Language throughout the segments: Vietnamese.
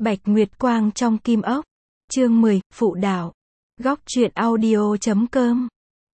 Bạch Nguyệt Quang trong Kim Ốc. Chương 10, Phụ đạo. Góc truyện audio.com.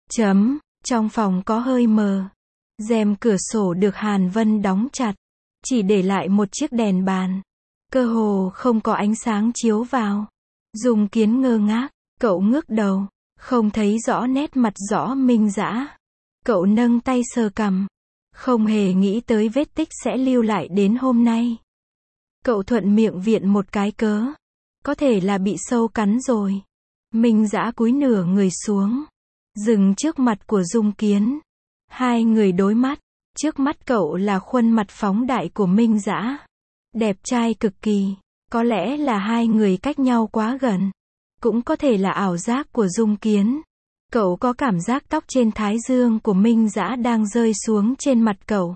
Trong phòng có hơi mờ. Rèm cửa sổ được Hàn Vân đóng chặt. Chỉ để lại một chiếc đèn bàn. Cơ hồ không có ánh sáng chiếu vào. Dung Kiến ngơ ngác. Cậu ngước đầu. Không thấy rõ nét mặt rõ Minh Dã. Cậu nâng tay sờ cằm. Không hề nghĩ tới vết tích sẽ lưu lại đến hôm nay. Cậu thuận miệng viện một cái cớ. Có thể là bị sâu cắn rồi. Minh Dã cúi nửa người xuống. Dừng trước mặt của Dung Kiến. Hai người đối mắt. Trước mắt cậu là khuôn mặt phóng đại của Minh Dã. Đẹp trai cực kỳ. Có lẽ là hai người cách nhau quá gần. Cũng có thể là ảo giác của Dung Kiến. Cậu có cảm giác tóc trên thái dương của Minh Dã đang rơi xuống trên mặt cậu.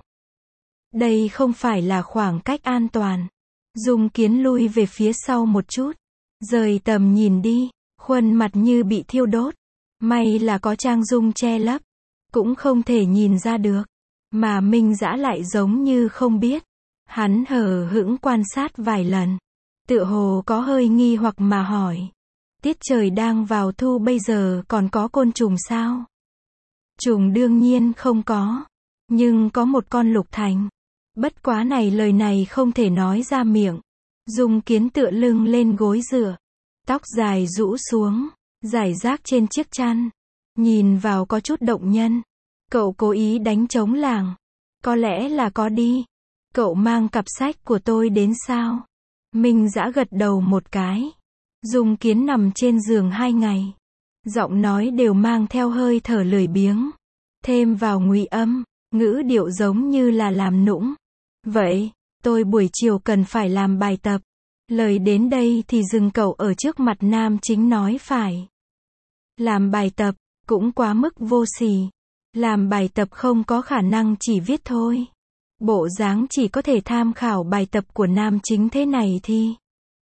Đây không phải là khoảng cách an toàn. Dung Kiến lui về phía sau một chút. Rời tầm nhìn đi. Khuôn mặt như bị thiêu đốt. May là có trang dung che lấp. Cũng không thể nhìn ra được. Mà Minh Dã lại giống như không biết. Hắn hờ hững quan sát vài lần. Tựa hồ có hơi nghi hoặc mà hỏi. Tiết trời đang vào thu bây giờ còn có côn trùng sao? Trùng đương nhiên không có. Nhưng có một con lục thành. Bất quá lời này không thể nói ra miệng. Dung Kiến tựa lưng lên gối dựa. Tóc dài rũ xuống. Rải rác trên chiếc chăn. Nhìn vào có chút động nhân. Cậu cố ý đánh trống lảng. Có lẽ là có đi. Cậu mang cặp sách của tôi đến sao? Minh Dã gật đầu một cái. Dung Kiến nằm trên giường 2 ngày. Giọng nói đều mang theo hơi thở lười biếng. Thêm vào ngụy âm, ngữ điệu giống như là làm nũng. Vậy, tôi buổi chiều cần phải làm bài tập. Lời đến đây thì dừng cậu ở trước mặt nam chính nói phải. Làm bài tập, cũng quá mức vô sỉ. Làm bài tập không có khả năng chỉ viết thôi. Bộ dáng chỉ có thể tham khảo bài tập của nam chính thế này thì.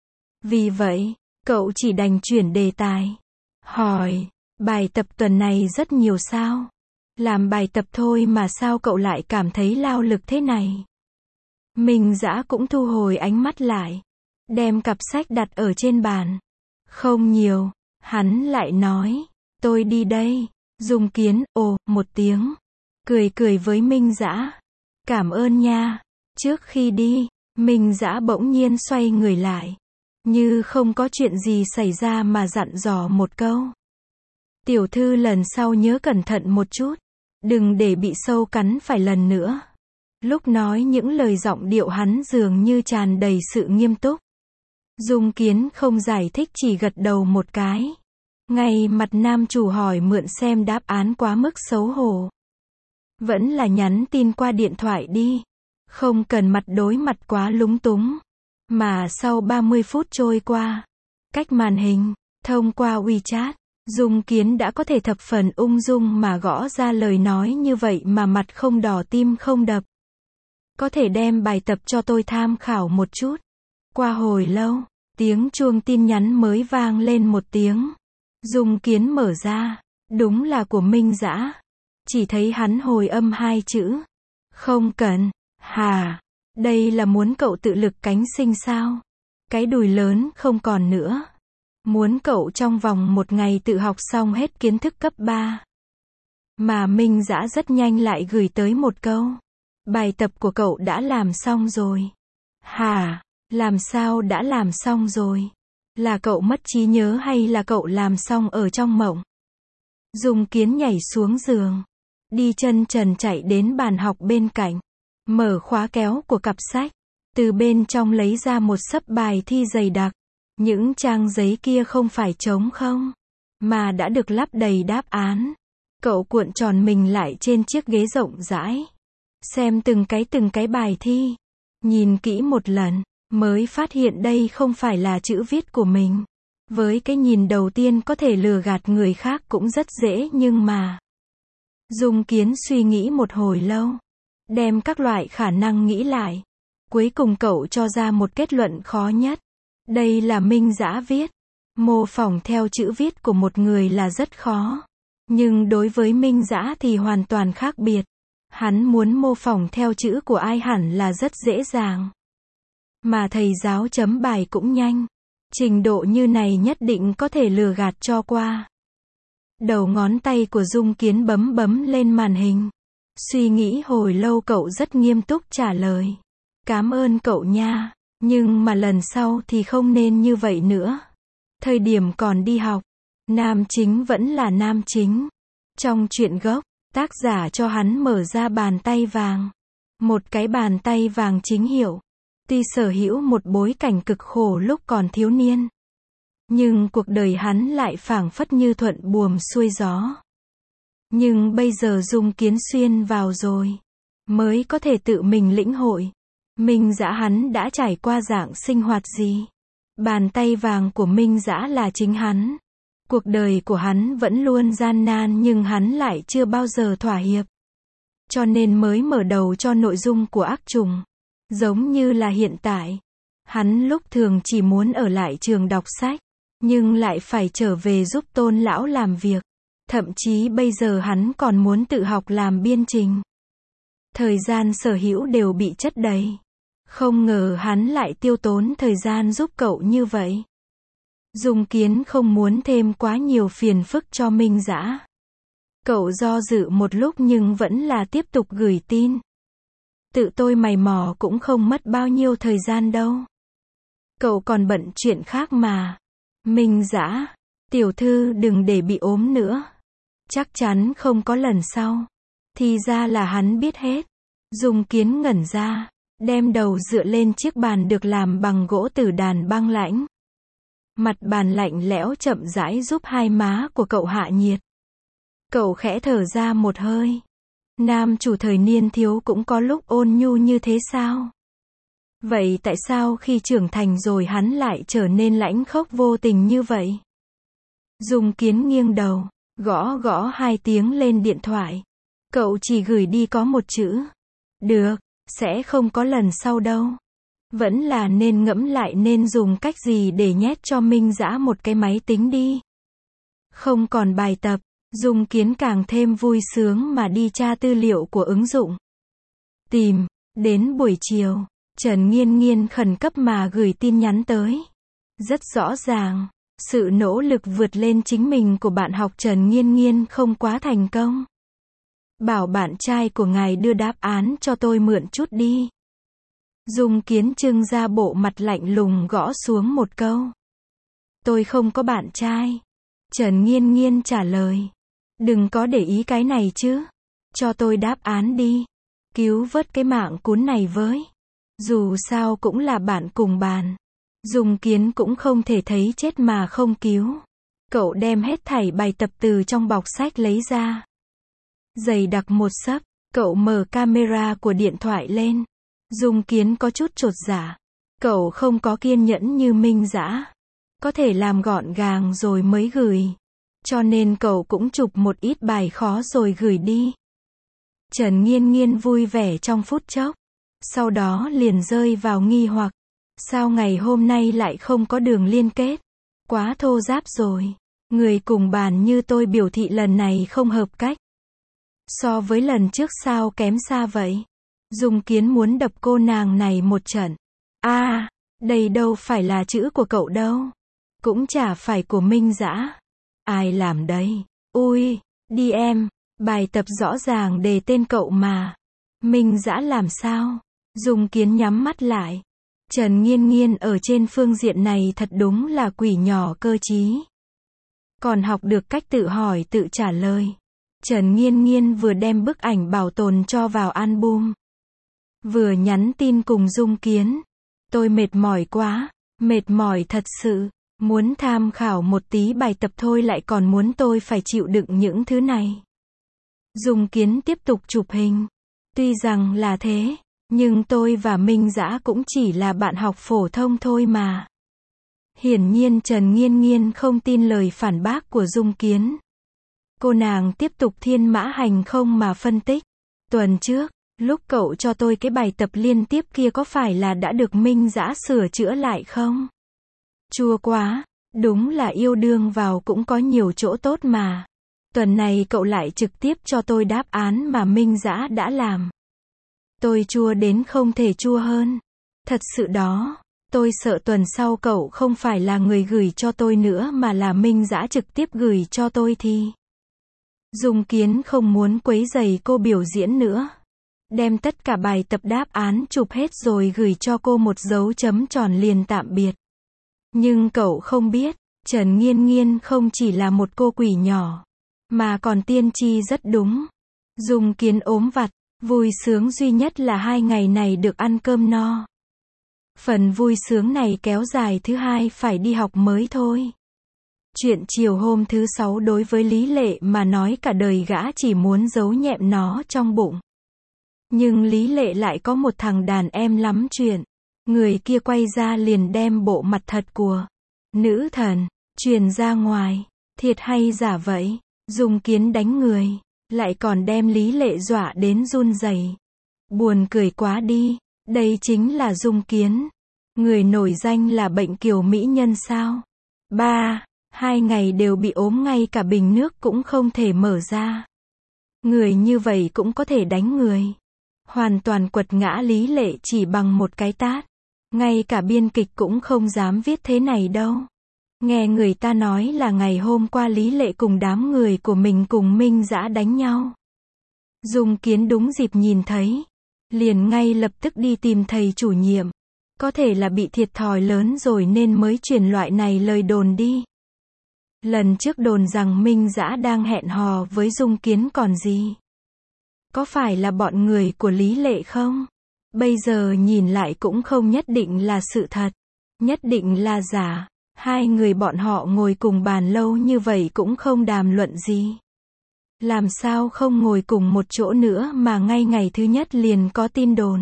Vì vậy, cậu chỉ đành chuyển đề tài. Hỏi, bài tập tuần này rất nhiều sao? Làm bài tập thôi mà sao cậu lại cảm thấy lao lực thế này? Minh Dã cũng thu hồi ánh mắt lại. Đem cặp sách đặt ở trên bàn. Không nhiều, hắn lại nói. Tôi đi đây. Dung Kiến, một tiếng. Cười với Minh Dã. Cảm ơn nha. Trước khi đi, Minh Dã bỗng nhiên xoay người lại. Như không có chuyện gì xảy ra mà dặn dò một câu. Tiểu thư lần sau nhớ cẩn thận một chút. Đừng để bị sâu cắn phải lần nữa. Lúc nói những lời giọng điệu hắn dường như tràn đầy sự nghiêm túc. Dung Kiến không giải thích chỉ gật đầu một cái. Ngay mặt nam chủ hỏi mượn xem đáp án quá mức xấu hổ. Vẫn là nhắn tin qua điện thoại đi. Không cần mặt đối mặt quá lúng túng. Mà sau 30 phút trôi qua, cách màn hình, thông qua WeChat, Dung Kiến đã có thể thập phần ung dung mà gõ ra lời nói như vậy mà mặt không đỏ tim không đập. Có thể đem bài tập cho tôi tham khảo một chút. Qua hồi lâu, tiếng chuông tin nhắn mới vang lên một tiếng. Dung Kiến mở ra, đúng là của Minh Dã. Chỉ thấy hắn hồi âm 2 chữ. Không cần, hà. Đây là muốn cậu tự lực cánh sinh sao? Cái đùi lớn không còn nữa. Muốn cậu trong vòng 1 ngày tự học xong hết kiến thức cấp 3. Mà Minh Dã rất nhanh lại gửi tới một câu. Bài tập của cậu đã làm xong rồi. Hả? Làm sao đã làm xong rồi? Là cậu mất trí nhớ hay là cậu làm xong ở trong mộng? Dung Kiến nhảy xuống giường. Đi chân trần chạy đến bàn học bên cạnh. Mở khóa kéo của cặp sách. Từ bên trong lấy ra một xấp bài thi dày đặc. Những trang giấy kia không phải trống không, mà đã được lắp đầy đáp án. Cậu cuộn tròn mình lại trên chiếc ghế rộng rãi. Xem từng cái bài thi. Nhìn kỹ một lần, mới phát hiện đây không phải là chữ viết của mình. Với cái nhìn đầu tiên có thể lừa gạt người khác cũng rất dễ nhưng mà. Dung Kiến suy nghĩ một hồi lâu. Đem các loại khả năng nghĩ lại. Cuối cùng cậu cho ra một kết luận khó nhất. Đây là Minh Dã viết. Mô phỏng theo chữ viết của một người là rất khó. Nhưng đối với Minh Dã thì hoàn toàn khác biệt. Hắn muốn mô phỏng theo chữ của ai hẳn là rất dễ dàng. Mà thầy giáo chấm bài cũng nhanh. Trình độ như này nhất định có thể lừa gạt cho qua. Đầu ngón tay của Dung Kiến bấm bấm lên màn hình. Suy nghĩ hồi lâu cậu rất nghiêm túc trả lời. Cảm ơn cậu nha. Nhưng mà lần sau thì không nên như vậy nữa. Thời điểm còn đi học, nam chính vẫn là nam chính. Trong truyện gốc, tác giả cho hắn mở ra bàn tay vàng. Một cái bàn tay vàng chính hiệu. Tuy sở hữu một bối cảnh cực khổ lúc còn thiếu niên. Nhưng cuộc đời hắn lại phảng phất như thuận buồm xuôi gió. Nhưng bây giờ Dung Kiến xuyên vào rồi. Mới có thể tự mình lĩnh hội. Minh Dã hắn đã trải qua dạng sinh hoạt gì? Bàn tay vàng của Minh Dã là chính hắn. Cuộc đời của hắn vẫn luôn gian nan nhưng hắn lại chưa bao giờ thỏa hiệp. Cho nên mới mở đầu cho nội dung của ác trùng. Giống như là hiện tại. Hắn lúc thường chỉ muốn ở lại trường đọc sách. Nhưng lại phải trở về giúp Tôn lão làm việc. Thậm chí bây giờ hắn còn muốn tự học làm biên trình. Thời gian sở hữu đều bị chất đầy. Không ngờ hắn lại tiêu tốn thời gian giúp cậu như vậy. Dung Kiến không muốn thêm quá nhiều phiền phức cho Minh Dã. Cậu do dự một lúc nhưng vẫn là tiếp tục gửi tin. Tự tôi mày mò cũng không mất bao nhiêu thời gian đâu. Cậu còn bận chuyện khác mà. Minh Dã, tiểu thư đừng để bị ốm nữa. Chắc chắn không có lần sau. Thì ra là hắn biết hết. Dung Kiến ngẩn ra, đem đầu dựa lên chiếc bàn được làm bằng gỗ tử đàn băng lãnh. Mặt bàn lạnh lẽo chậm rãi giúp hai má của cậu hạ nhiệt. Cậu khẽ thở ra một hơi. Nam chủ thời niên thiếu cũng có lúc ôn nhu như thế sao? Vậy tại sao khi trưởng thành rồi hắn lại trở nên lãnh khốc vô tình như vậy? Dung Kiến nghiêng đầu, gõ gõ 2 tiếng lên điện thoại. Cậu chỉ gửi đi có một chữ. Được, sẽ không có lần sau đâu. Vẫn là nên ngẫm lại nên dùng cách gì để nhét cho Minh Dã một cái máy tính đi. Không còn bài tập, Dung Kiến càng thêm vui sướng mà đi tra tư liệu của ứng dụng. Tìm, đến buổi chiều, Trần Nghiên Nghiên khẩn cấp mà gửi tin nhắn tới. Rất rõ ràng, sự nỗ lực vượt lên chính mình của bạn học Trần Nghiên Nghiên không quá thành công. Bảo bạn trai của ngài đưa đáp án cho tôi mượn chút đi. Dung Kiến trưng ra bộ mặt lạnh lùng gõ xuống một câu. Tôi không có bạn trai. Trần Nghiên Nghiên trả lời. Đừng có để ý cái này chứ. Cho tôi đáp án đi. Cứu vớt cái mạng cún này với. Dù sao cũng là bạn cùng bàn. Dung Kiến cũng không thể thấy chết mà không cứu. Cậu đem hết thảy bài tập từ trong bọc sách lấy ra. Dày đặc một xấp, cậu mở camera của điện thoại lên. Dung Kiến có chút chột dạ. Cậu không có kiên nhẫn như Minh Dã. Có thể làm gọn gàng rồi mới gửi. Cho nên cậu cũng chụp một ít bài khó rồi gửi đi. Trần Nghiên Nghiên vui vẻ trong phút chốc. Sau đó liền rơi vào nghi hoặc. Sao ngày hôm nay lại không có đường liên kết? Quá thô ráp rồi. Người cùng bàn như tôi biểu thị lần này không hợp cách. So với lần trước sao kém xa vậy? Dung Kiến muốn đập cô nàng này một trận. Đây đâu phải là chữ của cậu đâu. Cũng chả phải của Minh Dã. Ai làm đấy? Ui, đi em. Bài tập rõ ràng đề tên cậu mà. Minh Dã làm sao? Dung Kiến nhắm mắt lại. Trần Nghiên Nghiên ở trên phương diện này thật đúng là quỷ nhỏ cơ trí. Còn học được cách tự hỏi tự trả lời. Trần Nghiên Nghiên vừa đem bức ảnh bảo tồn cho vào album. Vừa nhắn tin cùng Dung Kiến. Tôi mệt mỏi quá. Mệt mỏi thật sự. Muốn tham khảo một tí bài tập thôi lại còn muốn tôi phải chịu đựng những thứ này. Dung Kiến tiếp tục chụp hình. Tuy rằng là thế, nhưng tôi và Minh Dã cũng chỉ là bạn học phổ thông thôi mà. Hiển nhiên Trần Nghiên Nghiên không tin lời phản bác của Dung Kiến. Cô nàng tiếp tục thiên mã hành không mà phân tích. Tuần trước, lúc cậu cho tôi cái bài tập liên tiếp kia có phải là đã được Minh Dã sửa chữa lại không? Chua quá, đúng là yêu đương vào cũng có nhiều chỗ tốt mà. Tuần này cậu lại trực tiếp cho tôi đáp án mà Minh Dã đã làm. Tôi chua đến không thể chua hơn. Thật sự đó, tôi sợ tuần sau cậu không phải là người gửi cho tôi nữa mà là Minh Dã trực tiếp gửi cho tôi thì. Dung Kiến không muốn quấy rầy cô biểu diễn nữa. Đem tất cả bài tập đáp án chụp hết rồi gửi cho cô một dấu chấm tròn liền tạm biệt. Nhưng cậu không biết, Trần Nghiên Nghiên không chỉ là một cô quỷ nhỏ, mà còn tiên tri rất đúng. Dung Kiến ốm vặt, vui sướng duy nhất là 2 ngày này được ăn cơm no. Phần vui sướng này kéo dài thứ 2 phải đi học mới thôi. Chuyện chiều hôm thứ 6 đối với Lý Lệ mà nói cả đời gã chỉ muốn giấu nhẹm nó trong bụng. Nhưng Lý Lệ lại có một thằng đàn em lắm chuyện. Người kia quay ra liền đem bộ mặt thật của nữ thần truyền ra ngoài. Thiệt hay giả vậy? Dung Kiến đánh người, lại còn đem Lý Lệ dọa đến run rẩy. Buồn cười quá đi, đây chính là Dung Kiến. Người nổi danh là bệnh kiều mỹ nhân sao? 2 ngày đều bị ốm, ngay cả bình nước cũng không thể mở ra. Người như vậy cũng có thể đánh người. Hoàn toàn quật ngã Lý Lệ chỉ bằng một cái tát. Ngay cả biên kịch cũng không dám viết thế này đâu. Nghe người ta nói là ngày hôm qua Lý Lệ cùng đám người của mình cùng Minh Dã đánh nhau. Dung Kiến đúng dịp nhìn thấy, liền ngay lập tức đi tìm thầy chủ nhiệm. Có thể là bị thiệt thòi lớn rồi nên mới truyền loại này lời đồn đi. Lần trước đồn rằng Minh Dã đang hẹn hò với Dung Kiến còn gì. Có phải là bọn người của Lý Lệ không? Bây giờ nhìn lại cũng không nhất định là sự thật. Nhất định là giả. 2 người bọn họ ngồi cùng bàn lâu như vậy cũng không đàm luận gì. Làm sao không ngồi cùng một chỗ nữa mà ngay ngày thứ nhất liền có tin đồn.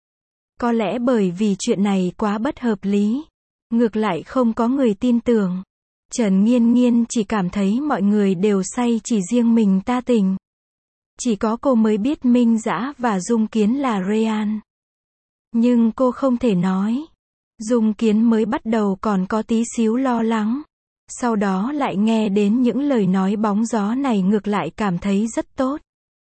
Có lẽ bởi vì chuyện này quá bất hợp lý. Ngược lại không có người tin tưởng. Trần Nghiên Nghiên chỉ cảm thấy mọi người đều say, chỉ riêng mình ta tỉnh. Chỉ có cô mới biết Minh Dã và Dung Kiến là Ryan. Nhưng cô không thể nói. Dung Kiến mới bắt đầu còn có tí xíu lo lắng. Sau đó lại nghe đến những lời nói bóng gió này ngược lại cảm thấy rất tốt.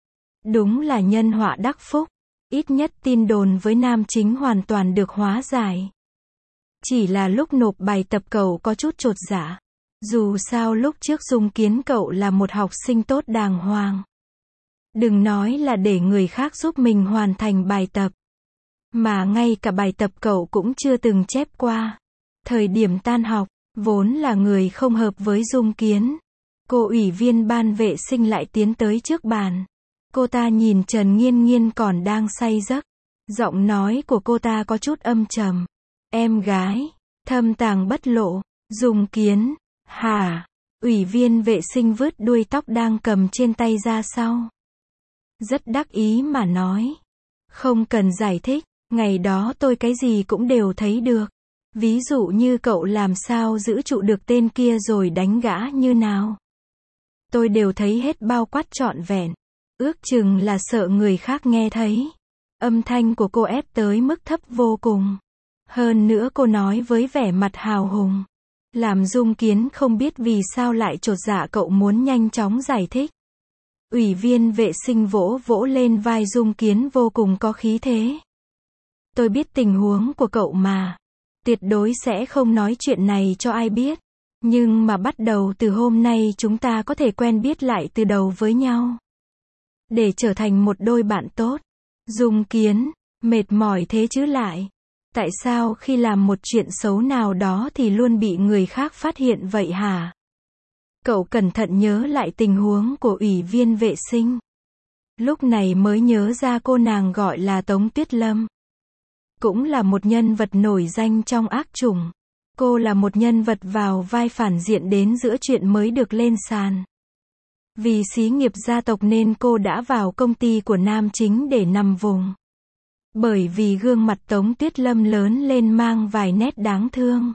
Đúng là nhân họa đắc phúc. Ít nhất tin đồn với nam chính hoàn toàn được hóa giải. Chỉ là lúc nộp bài tập cậu có chút chột dạ. Dù sao lúc trước Dung Kiến cậu là một học sinh tốt đàng hoàng. Đừng nói là để người khác giúp mình hoàn thành bài tập. Mà ngay cả bài tập cậu cũng chưa từng chép qua. Thời điểm tan học, vốn là người không hợp với Dung Kiến. Cô ủy viên ban vệ sinh lại tiến tới trước bàn. Cô ta nhìn Trần Nghiên Nghiên còn đang say giấc. Giọng nói của cô ta có chút âm trầm. Em gái, thâm tàng bất lộ. Dung Kiến, hả? Ủy viên vệ sinh vứt đuôi tóc đang cầm trên tay ra sau. Rất đắc ý mà nói. Không cần giải thích, ngày đó tôi cái gì cũng đều thấy được. Ví dụ như cậu làm sao giữ trụ được tên kia rồi đánh gã như nào. Tôi đều thấy hết bao quát trọn vẹn. Ước chừng là sợ người khác nghe thấy. Âm thanh của cô ép tới mức thấp vô cùng. Hơn nữa cô nói với vẻ mặt hào hùng. Làm Dung Kiến không biết vì sao lại chột dạ, cậu muốn nhanh chóng giải thích. Ủy viên vệ sinh vỗ vỗ lên vai Dung Kiến vô cùng có khí thế. Tôi biết tình huống của cậu mà. Tuyệt đối sẽ không nói chuyện này cho ai biết. Nhưng mà bắt đầu từ hôm nay chúng ta có thể quen biết lại từ đầu với nhau. Để trở thành một đôi bạn tốt. Dung Kiến, mệt mỏi thế chứ lại. Tại sao khi làm một chuyện xấu nào đó thì luôn bị người khác phát hiện vậy hả? Cậu cẩn thận nhớ lại tình huống của ủy viên vệ sinh. Lúc này mới nhớ ra cô nàng gọi là Tống Tuyết Lâm. Cũng là một nhân vật nổi danh trong ác chủng. Cô là một nhân vật vào vai phản diện đến giữa chuyện mới được lên sàn. Vì xí nghiệp gia tộc nên cô đã vào công ty của nam chính để nằm vùng. Bởi vì gương mặt Tống Tuyết Lâm lớn lên mang vài nét đáng thương.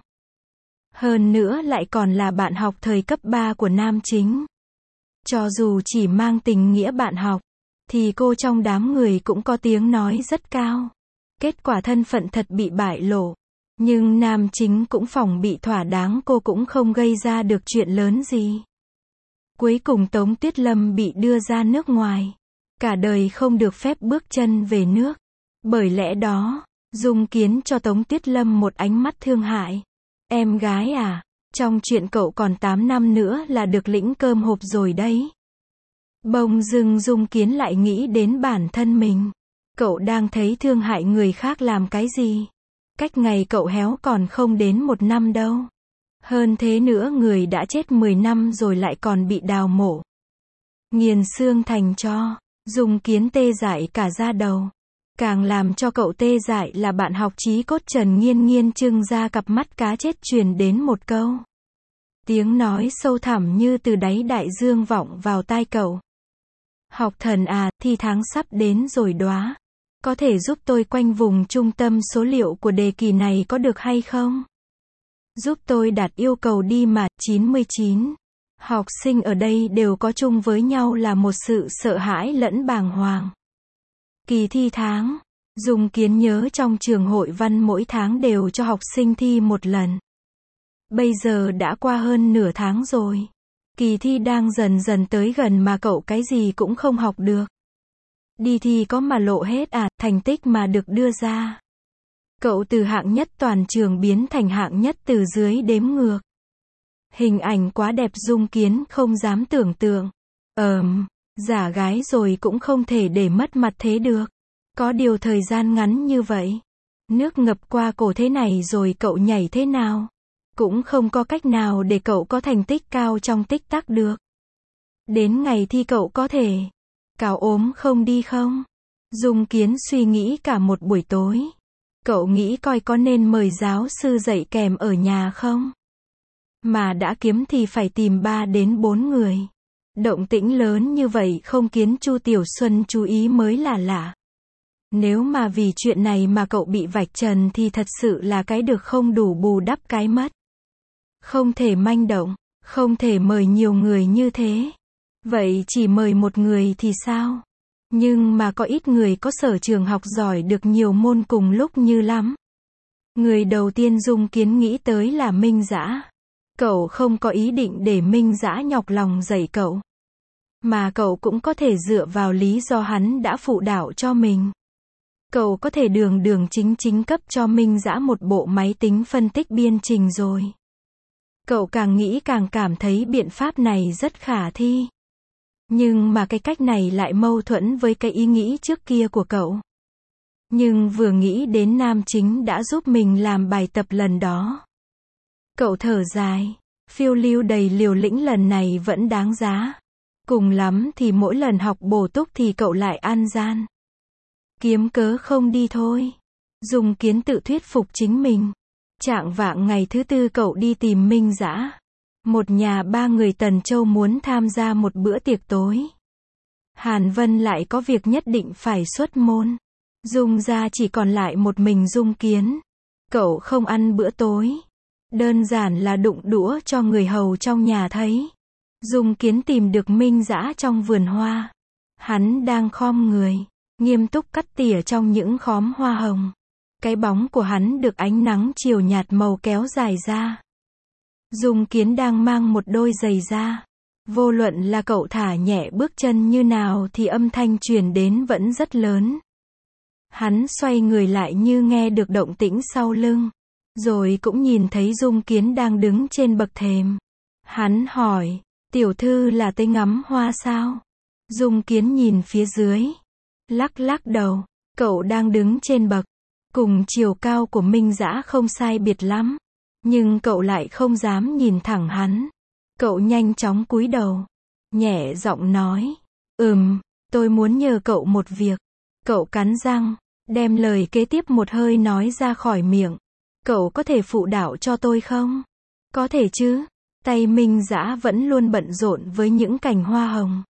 Hơn nữa lại còn là bạn học thời cấp 3 của nam chính. Cho dù chỉ mang tình nghĩa bạn học, thì cô trong đám người cũng có tiếng nói rất cao. Kết quả thân phận thật bị bại lộ. Nhưng nam chính cũng phòng bị thỏa đáng, cô cũng không gây ra được chuyện lớn gì. Cuối cùng Tống Tuyết Lâm bị đưa ra nước ngoài. Cả đời không được phép bước chân về nước. Bởi lẽ đó, Dung Kiến cho Tống Tuyết Lâm một ánh mắt thương hại. Em gái à, trong chuyện cậu còn 8 năm nữa là được lĩnh cơm hộp rồi đấy. Bỗng dưng Dung Kiến lại nghĩ đến bản thân mình. Cậu đang thấy thương hại người khác làm cái gì? Cách ngày cậu héo còn không đến 1 năm đâu. Hơn thế nữa người đã chết 10 năm rồi lại còn bị đào mổ. Nghiền xương thành tro. Dung Kiến tê dại cả da đầu. Càng làm cho cậu tê dại là bạn học chí cốt Trần Nghiên Nghiên trưng ra cặp mắt cá chết truyền đến một câu. Tiếng nói sâu thẳm như từ đáy đại dương vọng vào tai cậu. Học thần à, thi tháng sắp đến rồi đóa. Có thể giúp tôi quanh vùng trung tâm số liệu của đề kỳ này có được hay không? Giúp tôi đặt yêu cầu đi mà. 99. Học sinh ở đây đều có chung với nhau là một sự sợ hãi lẫn bàng hoàng. Kỳ thi tháng. Dung Kiến nhớ trong trường hội văn mỗi tháng đều cho học sinh thi một lần. Bây giờ đã qua hơn nửa tháng rồi. Kỳ thi đang dần dần tới gần mà cậu cái gì cũng không học được. Đi thi có mà lộ hết à, thành tích mà được đưa ra. Cậu từ hạng nhất toàn trường biến thành hạng nhất từ dưới đếm ngược. Hình ảnh quá đẹp Dung Kiến không dám tưởng tượng. Giả gái rồi cũng không thể để mất mặt thế được. Có điều thời gian ngắn như vậy. Nước ngập qua cổ thế này rồi cậu nhảy thế nào? Cũng không có cách nào để cậu có thành tích cao trong tích tắc được. Đến ngày thi cậu có thể cáo ốm không đi không? Dung Kiến suy nghĩ cả một buổi tối. Cậu nghĩ coi có nên mời giáo sư dạy kèm ở nhà không? Mà đã kiếm thì phải tìm 3 đến 4 người. Động tĩnh lớn như vậy không khiến Chu Tiểu Xuân chú ý mới là lạ. Nếu mà vì chuyện này mà cậu bị vạch trần thì thật sự là cái được không đủ bù đắp cái mất. Không thể manh động, không thể mời nhiều người như thế. Vậy chỉ mời một người thì sao? Nhưng mà có ít người có sở trường học giỏi được nhiều môn cùng lúc như lắm. Người đầu tiên Dung Kiến nghĩ tới là Minh Dã. Cậu không có ý định để Minh Dã nhọc lòng dạy cậu. Mà cậu cũng có thể dựa vào lý do hắn đã phụ đạo cho mình. Cậu có thể đường chính cấp cho Minh Dã một bộ máy tính phân tích biên trình rồi. Cậu càng nghĩ càng cảm thấy biện pháp này rất khả thi. Nhưng mà cái cách này lại mâu thuẫn với cái ý nghĩ trước kia của cậu. Nhưng vừa nghĩ đến nam chính đã giúp mình làm bài tập lần đó. Cậu thở dài. Phiêu lưu đầy liều lĩnh lần này vẫn đáng giá. Cùng lắm thì mỗi lần học bổ túc thì cậu lại ăn gian. Kiếm cớ không đi thôi. Dung Kiến tự thuyết phục chính mình. Chạng vạng ngày thứ tư cậu đi tìm Minh Dã. Một nhà 3 người Tần Châu muốn tham gia một bữa tiệc tối. Hàn Vân lại có việc nhất định phải xuất môn. Dung gia chỉ còn lại một mình Dung Kiến. Cậu không ăn bữa tối. Đơn giản là đụng đũa cho người hầu trong nhà thấy. Dung Kiến tìm được Minh Dã trong vườn hoa. Hắn đang khom người, nghiêm túc cắt tỉa trong những khóm hoa hồng. Cái bóng của hắn được ánh nắng chiều nhạt màu kéo dài ra. Dung Kiến đang mang một đôi giày da. Vô luận là cậu thả nhẹ bước chân như nào thì âm thanh truyền đến vẫn rất lớn. Hắn xoay người lại như nghe được động tĩnh sau lưng. Rồi cũng nhìn thấy Dung Kiến đang đứng trên bậc thềm. Hắn hỏi, tiểu thư là tới ngắm hoa sao? Dung Kiến nhìn phía dưới. Lắc đầu, cậu đang đứng trên bậc. Cùng chiều cao của Minh Dã không sai biệt lắm. Nhưng cậu lại không dám nhìn thẳng hắn. Cậu nhanh chóng cúi đầu. Nhẹ giọng nói. Tôi muốn nhờ cậu một việc. Cậu cắn răng. Đem lời kế tiếp một hơi nói ra khỏi miệng. Cậu có thể phụ đạo cho tôi không? Có thể chứ. Tay Minh Dã vẫn luôn bận rộn với những cành hoa hồng.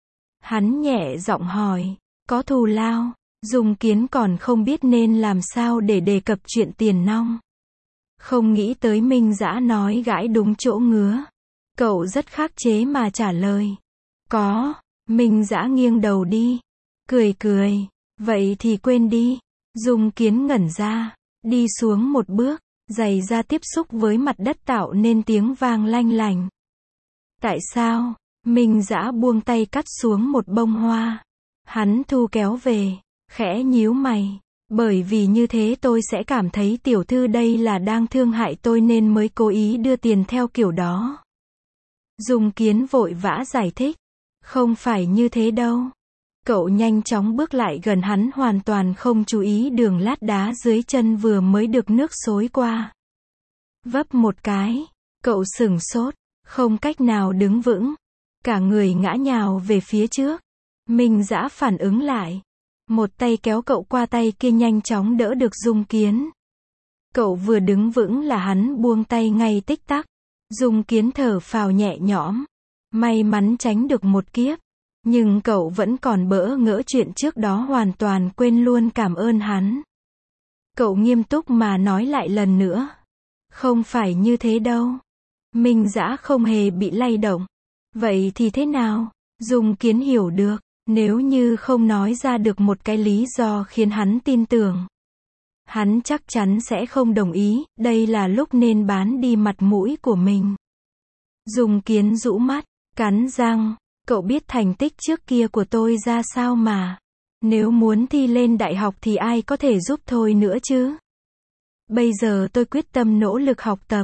Hắn nhẹ giọng hỏi. Có thù lao? Dung Kiến còn không biết nên làm sao để đề cập chuyện tiền nong. Không nghĩ tới Minh Dã nói gãi đúng chỗ ngứa. Cậu rất khắc chế mà trả lời. Có. Minh Dã nghiêng đầu đi. Cười. Vậy thì quên đi. Dung Kiến ngẩn ra. Đi xuống một bước. Giày da tiếp xúc với mặt đất tạo nên tiếng vang lanh lành. Tại sao? Minh Dã buông tay cắt xuống một bông hoa. Hắn thu kéo về. Khẽ nhíu mày. Bởi vì như thế tôi sẽ cảm thấy tiểu thư đây là đang thương hại tôi nên mới cố ý đưa tiền theo kiểu đó. Dung Kiến vội vã giải thích. Không phải như thế đâu. Cậu nhanh chóng bước lại gần hắn, hoàn toàn không chú ý đường lát đá dưới chân vừa mới được nước xối qua. Vấp một cái, cậu sửng sốt, không cách nào đứng vững. Cả người ngã nhào về phía trước. Minh Dã phản ứng lại. Một tay kéo cậu qua, tay kia nhanh chóng đỡ được Dung Kiến. Cậu vừa đứng vững là hắn buông tay ngay tích tắc. Dung Kiến thở phào nhẹ nhõm. May mắn tránh được một kiếp. Nhưng cậu vẫn còn bỡ ngỡ chuyện trước đó, hoàn toàn quên luôn cảm ơn hắn. Cậu nghiêm túc mà nói lại lần nữa. Không phải như thế đâu. Minh Dã không hề bị lay động. Vậy thì thế nào? Dung Kiến hiểu được. Nếu như không nói ra được một cái lý do khiến hắn tin tưởng, hắn chắc chắn sẽ không đồng ý. Đây là lúc nên bán đi mặt mũi của mình. Dung Kiến rũ mắt, cắn răng. Cậu biết thành tích trước kia của tôi ra sao mà. Nếu muốn thi lên đại học thì ai có thể giúp tôi nữa chứ? Bây giờ tôi quyết tâm nỗ lực học tập.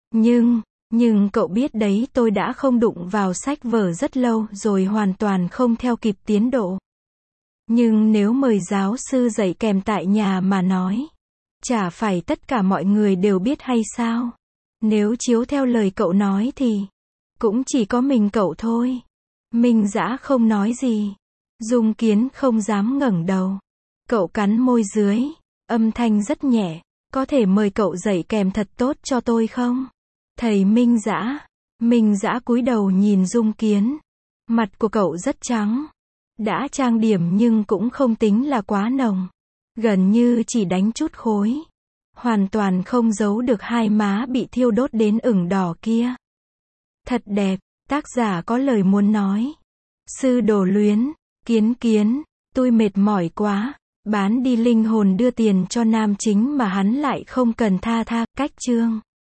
Nhưng cậu biết đấy, tôi đã không đụng vào sách vở rất lâu rồi, hoàn toàn không theo kịp tiến độ. Nhưng nếu mời giáo sư dạy kèm tại nhà mà nói, chả phải tất cả mọi người đều biết hay sao? Nếu chiếu theo lời cậu nói thì cũng chỉ có mình cậu thôi. Minh Dã không nói gì. Dung Kiến không dám ngẩng đầu. Cậu cắn môi dưới, âm thanh rất nhẹ. Có thể mời cậu dạy kèm thật tốt cho tôi không? Thầy Minh Dã. Minh Dã cúi đầu nhìn Dung Kiến. Mặt của cậu rất trắng. Đã trang điểm nhưng cũng không tính là quá nồng. Gần như chỉ đánh chút khối. Hoàn toàn không giấu được hai má bị thiêu đốt đến ửng đỏ kia. Thật đẹp. Tác giả có lời muốn nói. Sư Đồ Luyến. Kiến, tôi mệt mỏi quá. Bán đi linh hồn đưa tiền cho nam chính mà hắn lại không cần tha. Cách chương